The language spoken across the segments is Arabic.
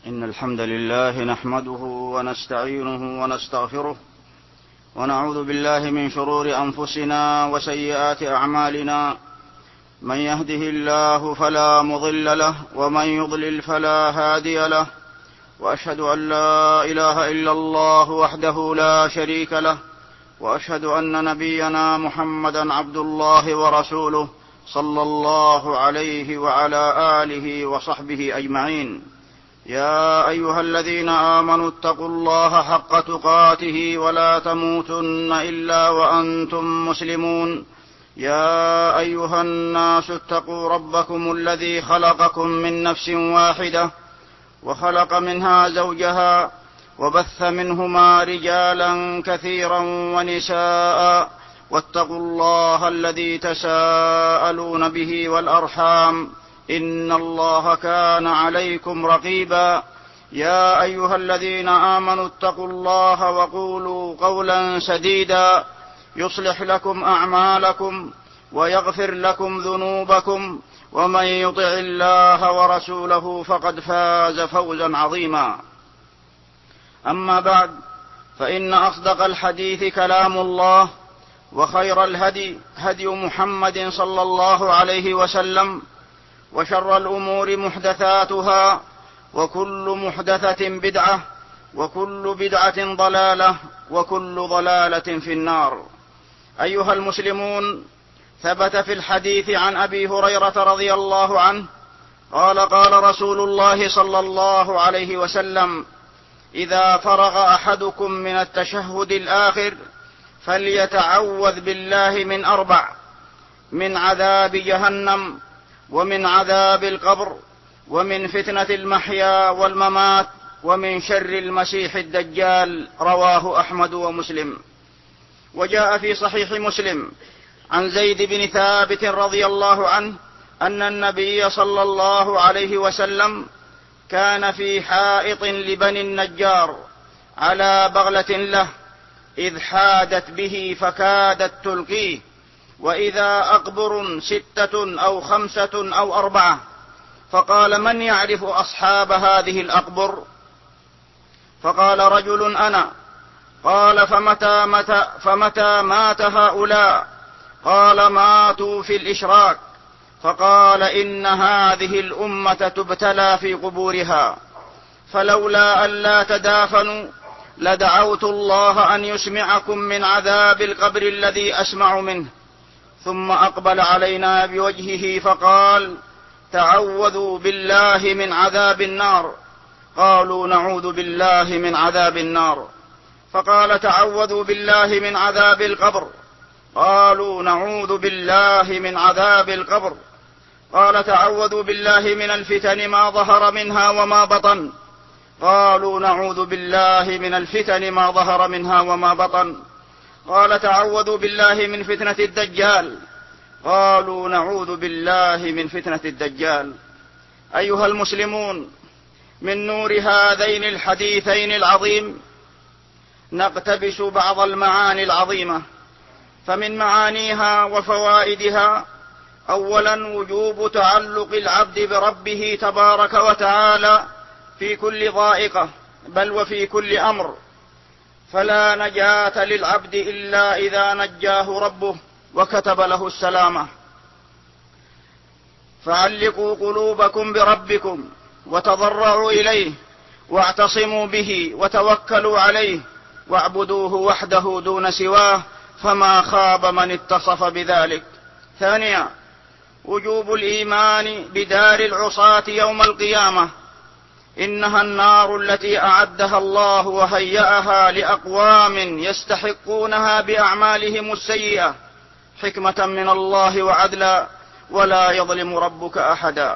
إن الحمد لله نحمده ونستعينه ونستغفره ونعوذ بالله من شرور أنفسنا وسيئات أعمالنا. من يهده الله فلا مضل له ومن يضلل فلا هادي له، وأشهد أن لا إله إلا الله وحده لا شريك له، وأشهد أن نبينا محمدا عبد الله ورسوله صلى الله عليه وعلى آله وصحبه أجمعين. يا أيها الذين آمنوا اتقوا الله حق تقاته ولا تموتن إلا وأنتم مسلمون. يا أيها الناس اتقوا ربكم الذي خلقكم من نفس واحدة وخلق منها زوجها وبث منهما رجالا كثيرا ونساء، واتقوا الله الذي تساءلون به والأرحام إن الله كان عليكم رقيبا. يا أيها الذين آمنوا اتقوا الله وقولوا قولا سديدا يصلح لكم أعمالكم ويغفر لكم ذنوبكم، ومن يطع الله ورسوله فقد فاز فوزا عظيما. أما بعد، فإن أصدق الحديث كلام الله، وخير الهدي هدي محمد صلى الله عليه وسلم، وشر الأمور محدثاتها، وكل محدثة بدعة، وكل بدعة ضلالة، وكل ضلالة في النار. أيها المسلمون، ثبت في الحديث عن أبي هريرة رضي الله عنه قال: قال رسول الله صلى الله عليه وسلم: إذا فرغ أحدكم من التشهد الآخر فليتعوذ بالله من 4: من عذاب جهنم، ومن عذاب القبر، ومن فتنة المحيا والممات، ومن شر المسيح الدجال. رواه أحمد ومسلم. وجاء في صحيح مسلم عن زيد بن ثابت رضي الله عنه أن النبي صلى الله عليه وسلم كان في حائط لبني النجار على بغلة له، إذ حادت به فكادت تلقيه، وإذا أقبر 6 أو 5 أو 4، فقال: من يعرف أصحاب هذه الأقبر؟ فقال رجل: أنا. قال: فمتى مات هؤلاء؟ قال: ماتوا في الإشراك. فقال: إن هذه الأمة تبتلى في قبورها، فلولا ألا تدافنوا لدعوت الله أن يسمعكم من عذاب القبر الذي أسمع منه. ثم أقبل علينا بوجهه فقال: تعوذوا بالله من عذاب النار. قالوا: نعوذ بالله من عذاب النار. فقال: تعوذوا بالله من عذاب القبر. قالوا: نعوذ بالله من عذاب القبر. قال: تعوذوا بالله من الفتن ما ظهر منها وما بطن. قالوا: نعوذ بالله من الفتن ما ظهر منها وما بطن. قال: تعوذوا بالله من فتنة الدجال. قالوا: نعوذ بالله من فتنة الدجال. أيها المسلمون، من نور هذين الحديثين العظيم نقتبس بعض المعاني العظيمة. فمن معانيها وفوائدها: أولا، وجوب تعلق العبد بربه تبارك وتعالى في كل ضائقة، بل وفي كل أمر، فلا نجاة للعبد إلا إذا نجاه ربه وكتب له السلامة. فعلقوا قلوبكم بربكم وتضرعوا إليه واعتصموا به وتوكلوا عليه واعبدوه وحده دون سواه، فما خاب من اتصف بذلك. ثانيا، وجوب الإيمان بدار العصاة يوم القيامة، إنها النار التي أعدها الله وهيأها لأقوام يستحقونها بأعمالهم السيئة، حكمة من الله وعدلا، ولا يظلم ربك أحدا.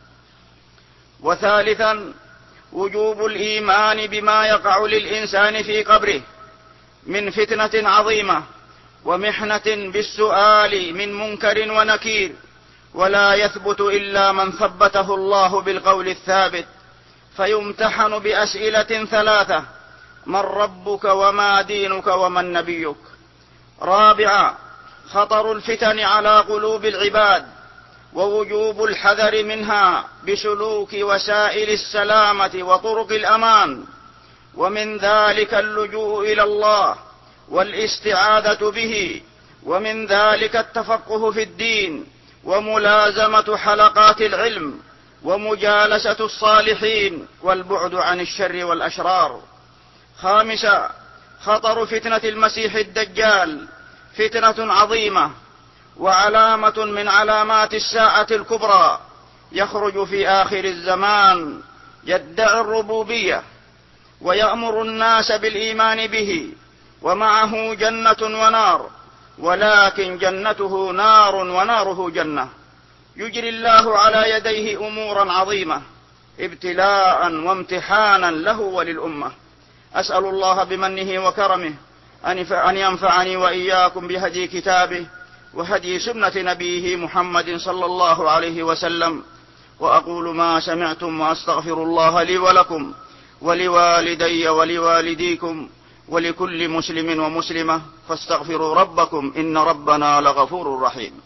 وثالثا، وجوب الإيمان بما يقع للإنسان في قبره من فتنة عظيمة ومحنة بالسؤال من منكر ونكير، ولا يثبت إلا من ثبته الله بالقول الثابت، فيمتحن بأسئلة 3: من ربك وما دينك ومن نبيك. رابعا، خطر الفتن على قلوب العباد ووجوب الحذر منها بسلوك وسائل السلامة وطرق الأمان، ومن ذلك اللجوء إلى الله والاستعاذة به، ومن ذلك التفقه في الدين وملازمة حلقات العلم ومجالسة الصالحين والبعد عن الشر والأشرار. خامسا، خطر فتنة المسيح الدجال فتنة عظيمة وعلامة من علامات الساعة الكبرى، يخرج في آخر الزمان يدعي الربوبية ويأمر الناس بالإيمان به، ومعه جنة ونار، ولكن جنته نار وناره جنة. يجري الله على يديه أمورا عظيمة ابتلاء وامتحانا له وللأمة. أسأل الله بمنه وكرمه أن ينفعني وإياكم بهدي كتابه وهدي سنة نبيه محمد صلى الله عليه وسلم. وأقول ما سمعتم وأستغفر الله لي ولكم ولوالدي ولوالديكم ولكل مسلم ومسلمة، فاستغفروا ربكم إن ربنا لغفور رحيم.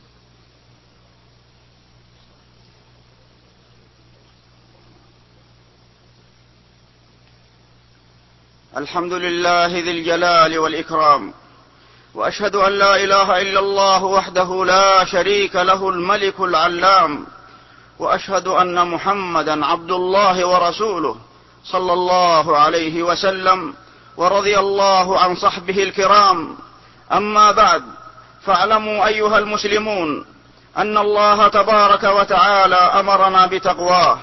الحمد لله ذي الجلال والإكرام، وأشهد أن لا إله إلا الله وحده لا شريك له الملك العلام، وأشهد أن محمدا عبد الله ورسوله صلى الله عليه وسلم، ورضي الله عن صحبه الكرام. أما بعد، فاعلموا أيها المسلمون أن الله تبارك وتعالى أمرنا بتقواه،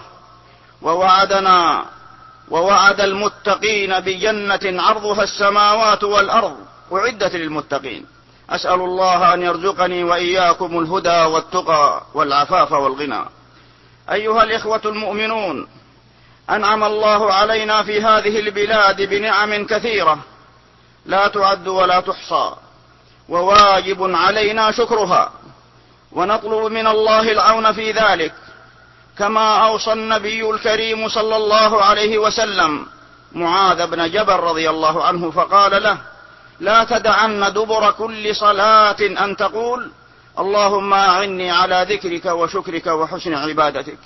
ووعد المتقين بجنة عرضها السماوات والأرض أعدت للمتقين. أسأل الله أن يرزقني وإياكم الهدى والتقى والعفاف والغنى. أيها الإخوة المؤمنون، أنعم الله علينا في هذه البلاد بنعم كثيرة لا تعد ولا تحصى، وواجب علينا شكرها، ونطلب من الله العون في ذلك، كما أوصى النبي الكريم صلى الله عليه وسلم معاذ بن جبل رضي الله عنه فقال له: لا تدعن دبر كل صلاة أن تقول اللهم أعني على ذكرك وشكرك وحسن عبادتك.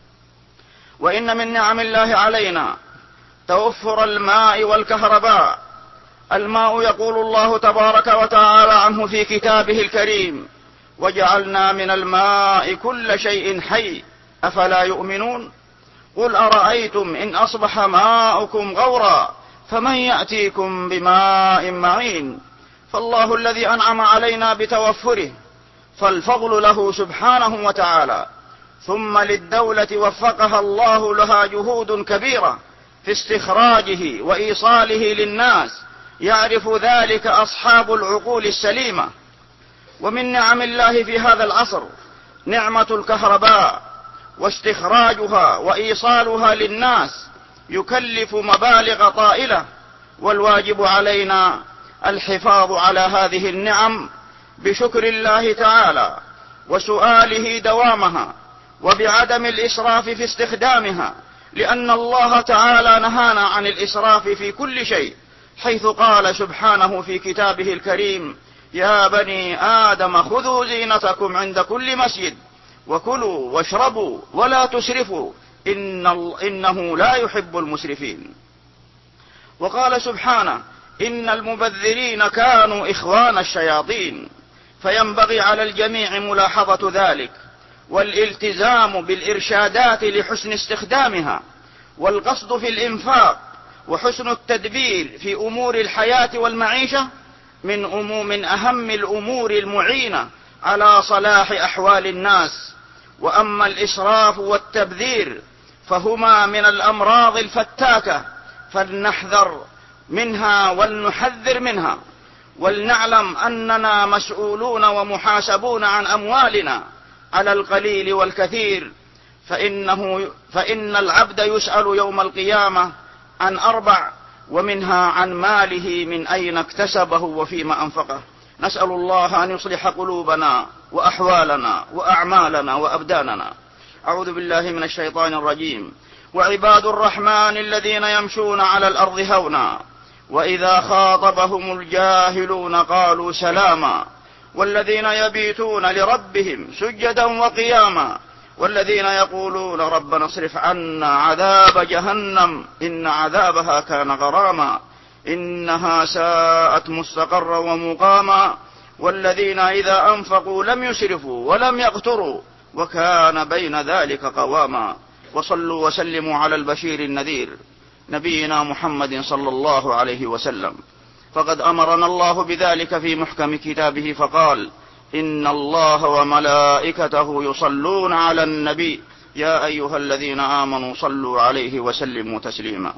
وإن من نعم الله علينا توفر الماء والكهرباء. الماء يقول الله تبارك وتعالى عنه في كتابه الكريم: وجعلنا من الماء كل شيء حي أفلا يؤمنون. قل أرأيتم إن أصبح ماؤكم غورا فمن يأتيكم بماء معين. فالله الذي أنعم علينا بتوفره فالفضل له سبحانه وتعالى. ثم للدولة وفقها الله لها جهود كبيرة في استخراجه وإيصاله للناس، يعرف ذلك أصحاب العقول السليمة. ومن نعم الله في هذا العصر نعمة الكهرباء، واستخراجها وإيصالها للناس يكلف مبالغ طائلة، والواجب علينا الحفاظ على هذه النعم بشكر الله تعالى وسؤاله دوامها، وبعدم الإسراف في استخدامها، لأن الله تعالى نهانا عن الإسراف في كل شيء، حيث قال سبحانه في كتابه الكريم: يا بني آدم خذوا زينتكم عند كل مسجد وكلوا واشربوا ولا تسرفوا إنه لا يحب المسرفين. وقال سبحانه: إن المبذرين كانوا إخوان الشياطين. فينبغي على الجميع ملاحظة ذلك والالتزام بالإرشادات لحسن استخدامها، والقصد في الإنفاق وحسن التدبير في أمور الحياة والمعيشة من أهم الأمور المعينة على صلاح أحوال الناس. وأما الإسراف والتبذير فهما من الأمراض الفتاكة، فلنحذر منها ولنحذر منها، ولنعلم أننا مسؤولون ومحاسبون عن أموالنا على القليل والكثير، فإن العبد يسأل يوم القيامة عن 4، ومنها عن ماله من أين اكتسبه وفيما أنفقه. نسأل الله أن يصلح قلوبنا وأحوالنا وأعمالنا وأبداننا. أعوذ بالله من الشيطان الرجيم. وعباد الرحمن الذين يمشون على الأرض هونا وإذا خاطبهم الجاهلون قالوا سلاما والذين يبيتون لربهم سجدا وقياما والذين يقولون ربنا اصرف عنا عذاب جهنم إن عذابها كان غراما إنها ساءت مستقرا ومقاما والذين إذا أنفقوا لم يسرفوا ولم يقتروا وكان بين ذلك قواما وصلوا وسلموا على البشير النذير نبينا محمد صلى الله عليه وسلم فقد أمرنا الله بذلك في محكم كتابه فقال إن الله وملائكته يصلون على النبي يا أيها الذين آمنوا صلوا عليه وسلموا تسليما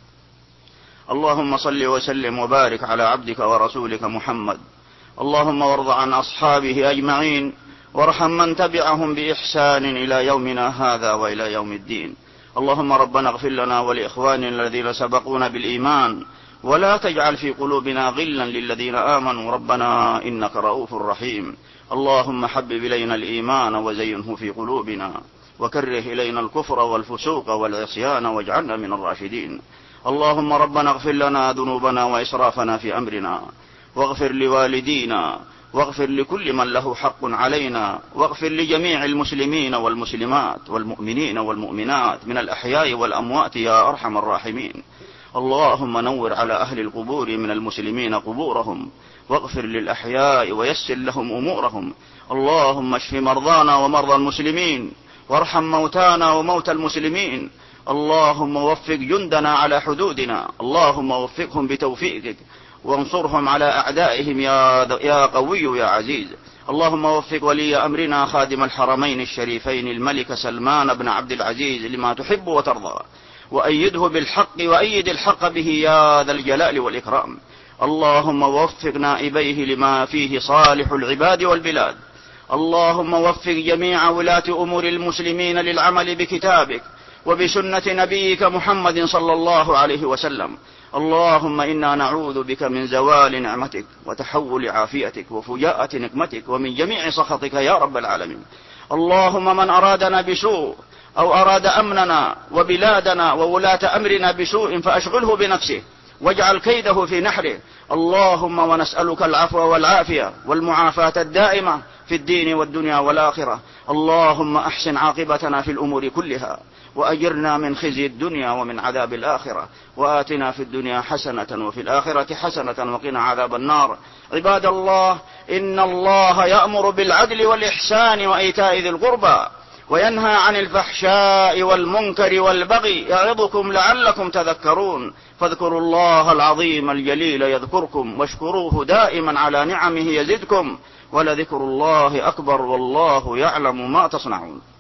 اللهم صل وسلم وبارك على عبدك ورسولك محمد اللهم وارض عن أصحابه أجمعين وارحم من تبعهم بإحسان إلى يومنا هذا وإلى يوم الدين اللهم ربنا اغفر لنا ولإخواننا الذين سبقونا بالإيمان ولا تجعل في قلوبنا غلا للذين آمنوا ربنا إنك رؤوف رحيم اللهم حبب إلينا الإيمان وزينه في قلوبنا وكره إلينا الكفر والفسوق والعصيان واجعلنا من الراشدين اللهم ربنا اغفر لنا ذنوبنا وإسرافنا في أمرنا واغفر لوالدينا واغفر لكل من له حق علينا واغفر لجميع المسلمين والمسلمات والمؤمنين والمؤمنات من الأحياء والأموات يا أرحم الراحمين اللهم نور على أهل القبور من المسلمين قبورهم واغفر للأحياء ويسر لهم أمورهم اللهم اشف مرضانا ومرضى المسلمين وارحم موتانا وموتى المسلمين اللهم وفق جندنا على حدودنا اللهم وفقهم بتوفيقك وانصرهم على أعدائهم يا قوي يا عزيز اللهم وفق ولي أمرنا خادم الحرمين الشريفين الملك سلمان بن عبد العزيز لما تحب وترضى وأيده بالحق وأيد الحق به يا ذا الجلال والإكرام اللهم وفق نائبيه لما فيه صالح العباد والبلاد اللهم وفق جميع ولاة أمور المسلمين للعمل بكتابك وبسنة نبيك محمد صلى الله عليه وسلم اللهم إنا نعوذ بك من زوال نعمتك وتحول عافيتك وفجاءة نقمتك ومن جميع سخطك يا رب العالمين اللهم من أرادنا بسوء أو أراد أمننا وبلادنا وولاة أمرنا بسوء فأشغله بنفسه واجعل كيده في نحره اللهم ونسألك العفو والعافية والمعافاة الدائمة في الدين والدنيا والآخرة اللهم أحسن عاقبتنا في الأمور كلها وأجرنا من خزي الدنيا ومن عذاب الآخرة وآتنا في الدنيا حسنة وفي الآخرة حسنة وقنا عذاب النار عباد الله إن الله يأمر بالعدل والإحسان وإيتاء ذي القربى وينهى عن الفحشاء والمنكر والبغي يعظكم لعلكم تذكرون فاذكروا الله العظيم الجليل يذكركم واشكروه دائما على نعمه يزدكم ولذكر الله أكبر والله يعلم ما تصنعون